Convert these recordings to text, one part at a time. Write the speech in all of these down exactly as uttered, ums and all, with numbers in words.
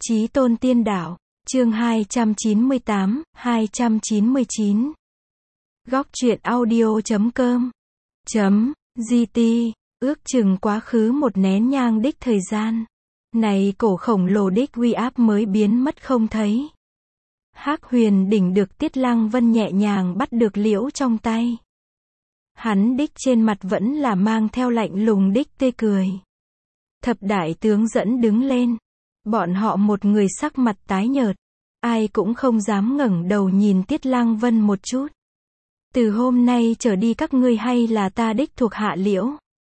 Chí tôn tiên đạo, chương hai trăm chín mươi tám, hai trăm chín mươi chín. Góc truyện audio chấm com chấm gt, ước chừng quá khứ một nén nhang đích thời gian. Này cổ khổng lồ đích uy áp mới biến mất không thấy. Hắc huyền đỉnh được Tiết Lăng Vân nhẹ nhàng bắt được liễu trong tay. Hắn đích trên mặt vẫn là mang theo lạnh lùng đích tê cười. Thập đại tướng dẫn đứng lên. Bọn họ một người sắc mặt tái nhợt. Ai cũng không dám ngẩng đầu nhìn Tiết Lăng Vân một chút. Từ hôm nay trở đi các ngươi hay là ta đích thuộc hạ liễu.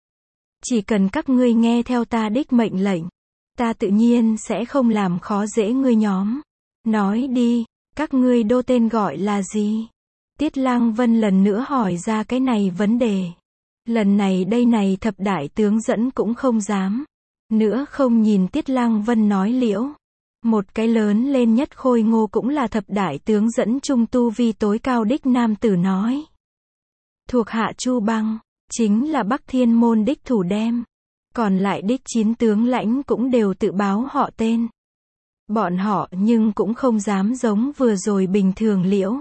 Chỉ cần các ngươi nghe theo ta đích mệnh lệnh. Ta tự nhiên sẽ không làm khó dễ ngươi nhóm. Nói đi, các ngươi đô tên gọi là gì? Tiết Lăng Vân lần nữa hỏi ra cái này vấn đề. Lần này đây này thập đại tướng dẫn cũng không dám. Nữa không nhìn Tiết Lăng Vân nói liễu. Một cái lớn lên nhất khôi ngô cũng là thập đại tướng dẫn trung tu vi tối cao đích nam tử nói. Thuộc hạ Chu Băng, chính là Bắc Thiên môn đích thủ đem. Còn lại đích chín tướng lãnh cũng đều tự báo họ tên. Bọn họ nhưng cũng không dám giống vừa rồi bình thường liễu.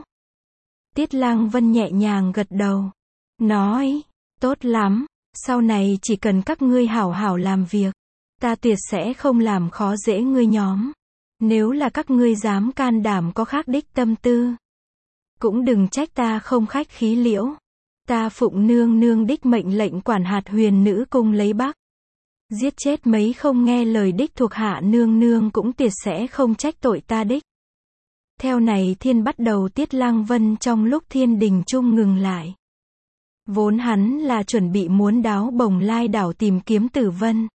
Tiết Lăng Vân nhẹ nhàng gật đầu. Nói, tốt lắm, sau này chỉ cần các ngươi hảo hảo làm việc. Ta tuyệt sẽ không làm khó dễ ngươi nhóm. Nếu là các ngươi dám can đảm có khác đích tâm tư. Cũng đừng trách ta không khách khí liễu. Ta phụng nương nương đích mệnh lệnh quản hạt huyền nữ cung lấy Bắc. Giết chết mấy không nghe lời đích thuộc hạ nương nương cũng tuyệt sẽ không trách tội ta đích. Theo này thiên bắt đầu Tiết Lăng Vân trong lúc thiên đình trung ngừng lại. Vốn hắn là chuẩn bị muốn đáo Bồng Lai đảo tìm kiếm Tử Vân.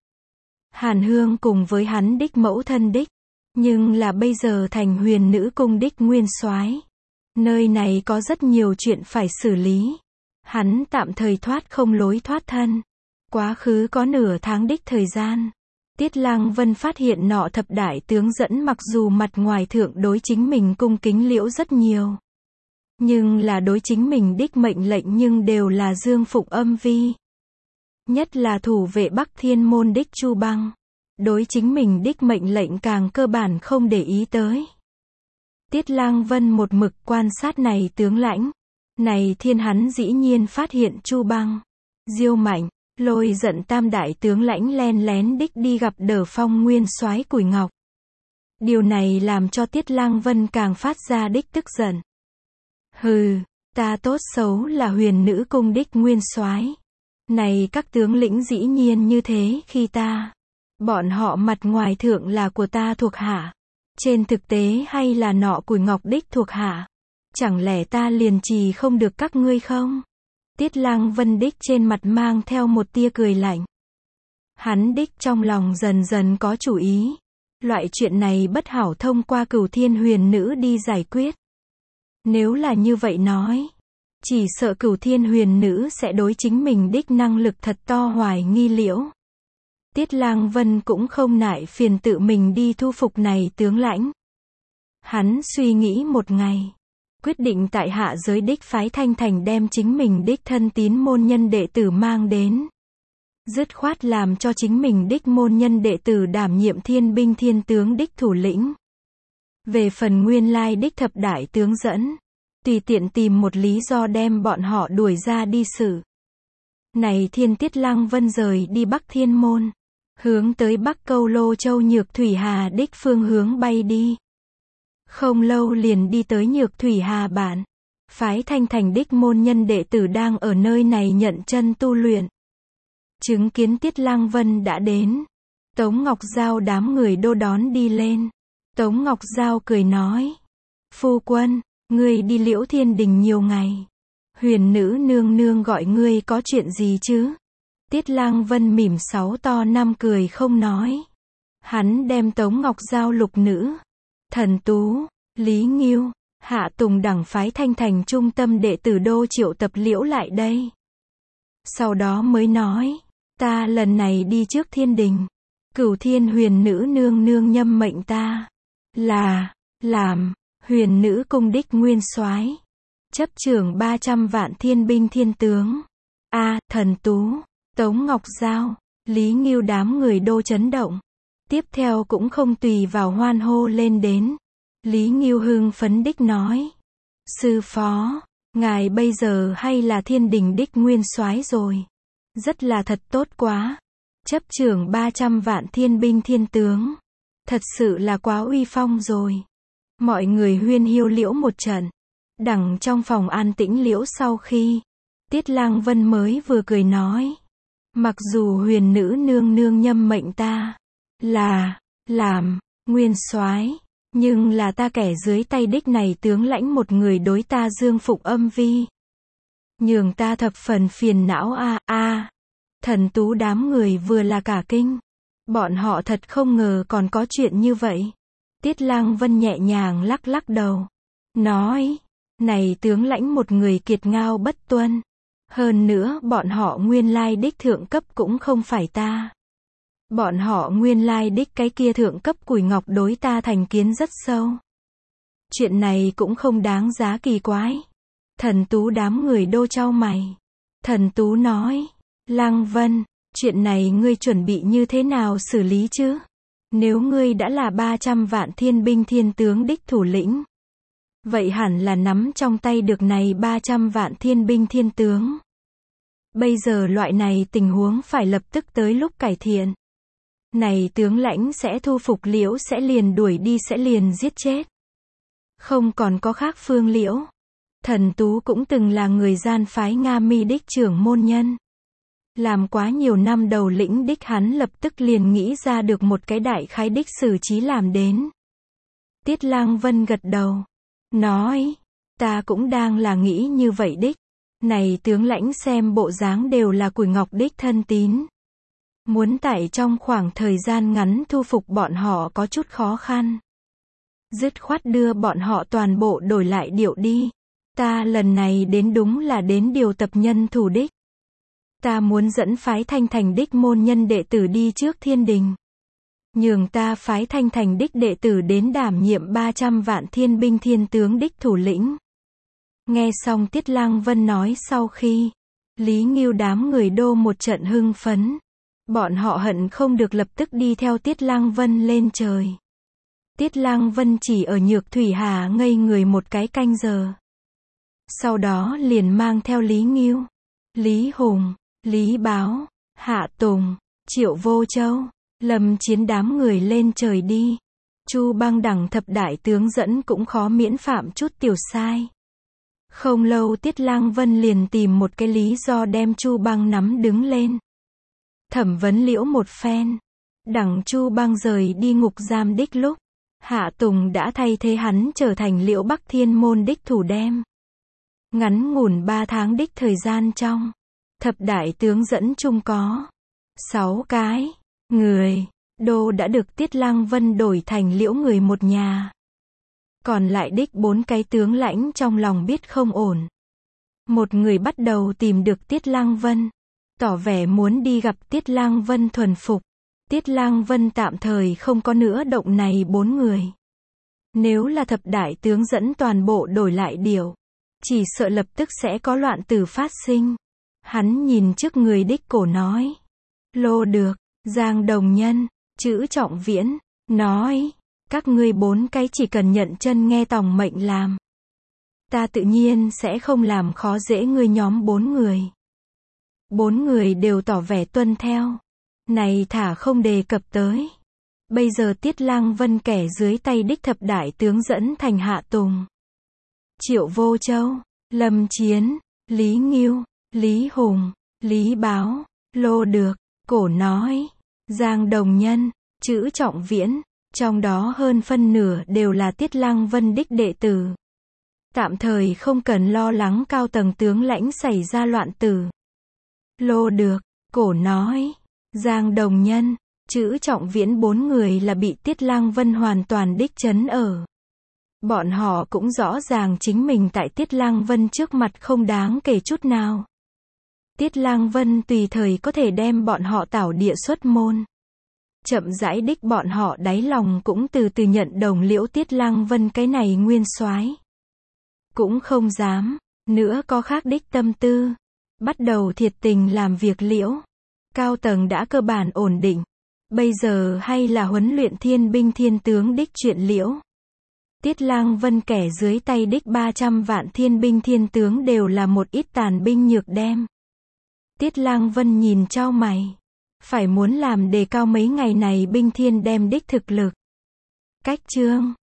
Hàn Hương cùng với hắn đích mẫu thân đích. Nhưng là bây giờ thành huyền nữ cung đích nguyên soái. Nơi này có rất nhiều chuyện phải xử lý. Hắn tạm thời thoát không lối thoát thân. Quá khứ có nửa tháng đích thời gian. Tiết Lăng Vân phát hiện nọ thập đại tướng dẫn mặc dù mặt ngoài thượng đối chính mình cung kính liễu rất nhiều. Nhưng là đối chính mình đích mệnh lệnh nhưng đều là dương phụng âm vi. Nhất là thủ vệ Bắc Thiên môn đích Chu Băng. Đối chính mình đích mệnh lệnh càng cơ bản không để ý tới. Tiết Lăng Vân một mực quan sát này tướng lãnh. Này thiên hắn dĩ nhiên phát hiện Chu Băng, Diêu Mạnh, Lôi giận tam đại tướng lãnh len lén đích đi gặp Đở Phong nguyên soái Củi Ngọc. Điều này làm cho Tiết Lăng Vân càng phát ra đích tức giận. Hừ, ta tốt xấu là huyền nữ cung đích nguyên soái. Này các tướng lĩnh dĩ nhiên như thế khi ta. Bọn họ mặt ngoài thượng là của ta thuộc hạ. Trên thực tế hay là nọ Củi Ngọc đích thuộc hạ. Chẳng lẽ ta liền trì không được các ngươi không? Tiết Lăng Vân đích trên mặt mang theo một tia cười lạnh. Hắn đích trong lòng dần dần có chủ ý. Loại chuyện này bất hảo thông qua Cửu Thiên huyền nữ đi giải quyết. Nếu là như vậy nói. Chỉ sợ Cửu Thiên huyền nữ sẽ đối chính mình đích năng lực thật to hoài nghi liễu. Tiết Lăng Vân cũng không nại phiền tự mình đi thu phục này tướng lãnh. Hắn suy nghĩ một ngày. Quyết định tại hạ giới đích phái Thanh Thành đem chính mình đích thân tín môn nhân đệ tử mang đến. Dứt khoát làm cho chính mình đích môn nhân đệ tử đảm nhiệm thiên binh thiên tướng đích thủ lĩnh. Về phần nguyên lai đích thập đại tướng dẫn. Tùy tiện tìm một lý do đem bọn họ đuổi ra đi xử. Này thiên Tiết Lăng Vân rời đi Bắc Thiên môn. Hướng tới Bắc Câu Lô Châu Nhược Thủy Hà đích phương hướng bay đi. Không lâu liền đi tới Nhược Thủy Hà bản. Phái Thanh Thành đích môn nhân đệ tử đang ở nơi này nhận chân tu luyện. Chứng kiến Tiết Lăng Vân đã đến. Tống Ngọc Giao đám người đô đón đi lên. Tống Ngọc Giao cười nói. Phu quân, ngươi đi Liễu Thiên Đình nhiều ngày. Huyền nữ nương nương gọi ngươi có chuyện gì chứ? Tiết Lăng Vân mỉm sáu to năm cười không nói. Hắn đem Tống Ngọc Giao lục nữ. Thần Tú, Lý Nghiêu, Hạ Tùng đẳng phái Thanh Thành trung tâm đệ tử đô triệu tập liễu lại đây. Sau đó mới nói, ta lần này đi trước thiên đình. Cửu Thiên huyền nữ nương nương nhâm mệnh ta. Là, làm, huyền nữ cung đích nguyên soái. Chấp trưởng ba trăm vạn thiên binh thiên tướng. A, Thần Tú, Tống Ngọc Giao, Lý Nghiêu đám người đô chấn động. Tiếp theo cũng không tùy vào hoan hô lên đến. Lý Ngưu hưng phấn đích nói. Sư phó, ngài bây giờ hay là thiên đình đích nguyên soái rồi. Rất là thật tốt quá. Chấp trưởng ba trăm vạn thiên binh thiên tướng. Thật sự là quá uy phong rồi. Mọi người huyên hiu liễu một trận. Đằng trong phòng an tĩnh liễu sau khi. Tiết Lang Vân mới vừa cười nói. Mặc dù huyền nữ nương nương nhâm mệnh ta. Là, làm, nguyên soái, nhưng là ta kẻ dưới tay đích này tướng lãnh một người đối ta dương phục âm vi. Nhường ta thập phần phiền não a a. Thần Tú đám người vừa là cả kinh. Bọn họ thật không ngờ còn có chuyện như vậy. Tiết Lang Vân nhẹ nhàng lắc lắc đầu. Nói, này tướng lãnh một người kiệt ngao bất tuân. Hơn nữa bọn họ nguyên lai đích thượng cấp cũng không phải ta. Bọn họ nguyên lai đích cái kia thượng cấp Củi Ngọc đối ta thành kiến rất sâu. Chuyện này cũng không đáng giá kỳ quái. Thần Tú đám người đô chau mày. Thần Tú nói, Lang Vân, chuyện này ngươi chuẩn bị như thế nào xử lý chứ? Nếu ngươi đã là ba trăm vạn thiên binh thiên tướng đích thủ lĩnh, vậy hẳn là nắm trong tay được này ba trăm vạn thiên binh thiên tướng. Bây giờ loại này tình huống phải lập tức tới lúc cải thiện. Này tướng lãnh sẽ thu phục liễu sẽ liền đuổi đi sẽ liền giết chết. Không còn có khác phương liễu. Thần Tú cũng từng là người gian phái Nga Mi đích trưởng môn nhân. Làm quá nhiều năm đầu lĩnh đích hắn lập tức liền nghĩ ra được một cái đại khái đích xử trí làm đến. Tiết Lang Vân gật đầu. Nói, ta cũng đang là nghĩ như vậy đích. Này tướng lãnh xem bộ dáng đều là Củi Ngọc đích thân tín. Muốn tại trong khoảng thời gian ngắn thu phục bọn họ có chút khó khăn. Dứt khoát đưa bọn họ toàn bộ đổi lại điệu đi. Ta lần này đến đúng là đến điều tập nhân thủ đích. Ta muốn dẫn phái Thanh Thành đích môn nhân đệ tử đi trước thiên đình. Nhường ta phái Thanh Thành đích đệ tử đến đảm nhiệm ba trăm vạn thiên binh thiên tướng đích thủ lĩnh. Nghe xong Tiết Lang Vân nói sau khi, Lý Ngưu đám người đô một trận hưng phấn. Bọn họ hận không được lập tức đi theo Tiết Lang Vân lên trời. Tiết Lang Vân chỉ ở Nhược Thủy Hà ngây người một cái canh giờ. Sau đó liền mang theo Lý Ngưu, Lý Hùng, Lý Báo, Hạ Tùng, Triệu Vô Châu, Lâm Chiến đám người lên trời đi. Chu Băng đẳng thập đại tướng dẫn cũng khó miễn phạm chút tiểu sai. Không lâu Tiết Lang Vân liền tìm một cái lý do đem Chu Băng nắm đứng lên. Thẩm vấn liễu một phen. Đằng Chu Băng rời đi ngục giam đích lúc, Hạ Tùng đã thay thế hắn trở thành Liễu Bắc Thiên môn đích thủ đem. Ngắn ngủn ba tháng đích thời gian trong, thập đại tướng dẫn chung có sáu cái người, đô đã được Tiết Lang Vân đổi thành liễu người một nhà. Còn lại đích bốn cái tướng lãnh trong lòng biết không ổn. Một người bắt đầu tìm được Tiết Lang Vân, tỏ vẻ muốn đi gặp Tiết Lang Vân thuần phục. Tiết Lang Vân tạm thời không có nữa động này bốn người. Nếu là thập đại tướng dẫn toàn bộ đổi lại điều, chỉ sợ lập tức sẽ có loạn tử phát sinh. Hắn nhìn trước người đích cổ nói. Lô được, Giang Đồng Nhân, Chữ Trọng Viễn, nói. Các ngươi bốn cái chỉ cần nhận chân nghe tòng mệnh làm. Ta tự nhiên sẽ không làm khó dễ ngươi nhóm bốn người. Bốn người đều tỏ vẻ tuân theo. Này thả không đề cập tới. Bây giờ Tiết Lang Vân kẻ dưới tay đích thập đại tướng dẫn thành Hạ Tùng, Triệu Vô Châu, Lâm Chiến, Lý Ngưu, Lý Hùng, Lý Báo, Lô Được, Cổ Nói, Giang Đồng Nhân, Chữ Trọng Viễn, trong đó hơn phân nửa đều là Tiết Lang Vân đích đệ tử. Tạm thời không cần lo lắng cao tầng tướng lãnh xảy ra loạn tử. Lô Được, Cổ Nói, Giang Đồng Nhân, Chữ Trọng Viễn bốn người là bị Tiết Lang Vân hoàn toàn đích trấn ở. Bọn họ cũng rõ ràng chính mình tại Tiết Lang Vân trước mặt không đáng kể chút nào. Tiết Lang Vân tùy thời có thể đem bọn họ tảo địa xuất môn. Chậm rãi đích bọn họ đáy lòng cũng từ từ nhận đồng liễu Tiết Lang Vân cái này nguyên soái. Cũng không dám nữa có khác đích tâm tư. Bắt đầu thiệt tình làm việc liễu. Cao tầng đã cơ bản ổn định. Bây giờ hay là huấn luyện thiên binh thiên tướng đích chuyện liễu. Tiết Lang Vân kẻ dưới tay đích ba trăm vạn thiên binh thiên tướng đều là một ít tàn binh nhược đem. Tiết Lang Vân nhìn chau mày. Phải muốn làm đề cao mấy ngày này binh thiên đem đích thực lực. Cách chương